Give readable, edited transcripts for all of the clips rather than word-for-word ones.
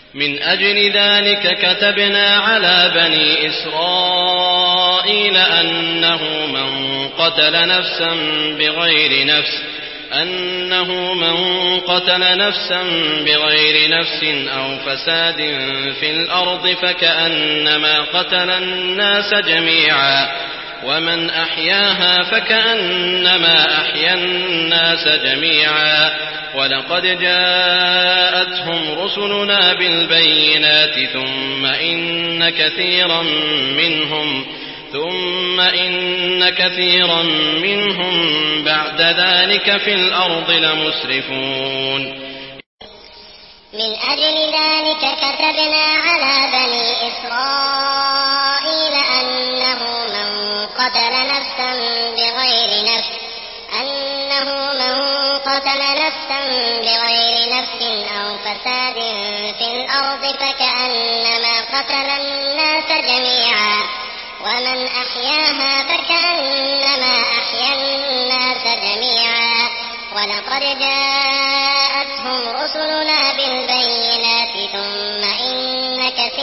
من أجل ذلك كتبنا على بني إسرائيل أنه من قتل نفسا بغير نفس أو فساد في الأرض فكأنما قتل الناس جميعا ومن أحياها فكأنما أحيا الناس جميعا ولقد جاءتهم رسلنا بالبينات ثم إن كثيرا منهم بعد ذلك في الأرض لمسرفون. من أجل ذلك كتبنا على بني إسرائيل أنه من قتل نفسا بغير نفس أو فساد في الأرض فكأنما قتل الناس جميعا ومن أحياها فكأنما أحيا الناس جميعا ولقد جاءتهم رسلنا بالبينات ثم إن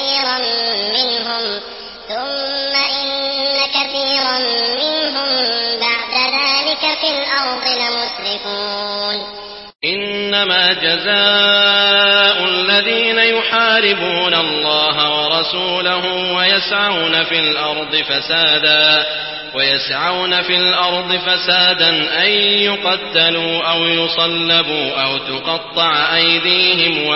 كثيرا منهم بعد ذلك في الأرض لمسرفون. إنما جزاء الذين يحاربون الله ورسوله ويسعون في الأرض فسادا أن يقتلوا أو يصلبوا أو تقطع أيديهم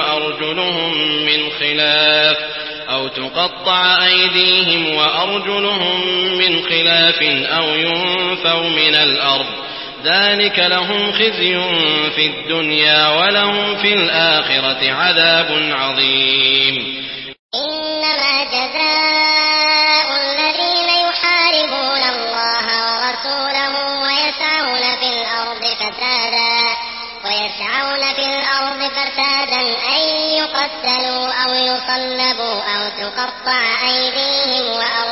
وأرجلهم من خلاف أو ينفوا من الأرض ذلك لهم خزي في الدنيا ولهم في الآخرة عذاب عظيم. إنما جزاء الذين يحاربون الله ورسوله ويسعون في الأرض فسادا أن يقتلوا أو يصلبوا أو تقطع أيديهم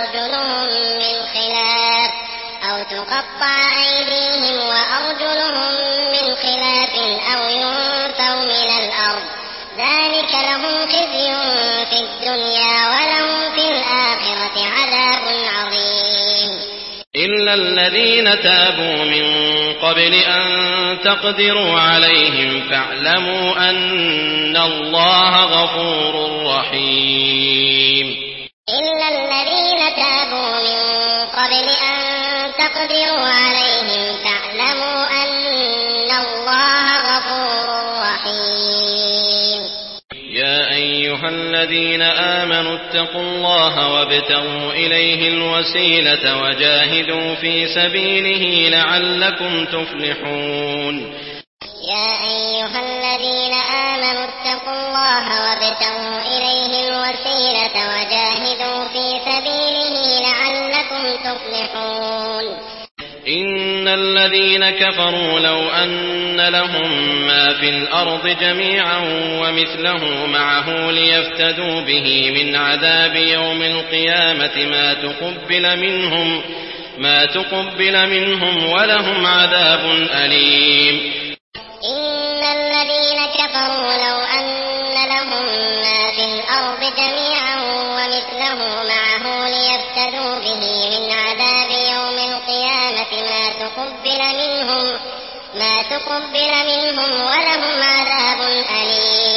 وأرجلهم من خلاف أو ينفوا من الأرض ذلك لهم خزي في الدنيا ولهم في الآخرة عذاب عظيم. إلا الذين تابوا من قبل أن تقدروا عليهم فاعلموا أن الله غفور رحيم. إلا الذين تابوا من قبل أن تقدروا عليهم فاعلموا أن الله غفور رحيم. يا أيها الذين آمنوا اتقوا الله وابتغوا إليه الوسيلة وجاهدوا في سبيله لعلكم تفلحون. يا أيها الذين آمنوا اتقوا الله وابتغوا إليه الوسيلة وجاهدوا في سبيله لعلكم تفلحون. إن الذين كفروا لو أن لهم ما في الأرض جميعا ومثله معه ليفتدوا به من عذاب يوم القيامة ما تقبل منهم ولهم عذاب أليم. إن الذين كفروا لو أن لهم ما في الأرض جميعا ومثله معه ليفتدوا به من عذاب يوم القيامة ما تقبل منهم ولهم عذاب أليم.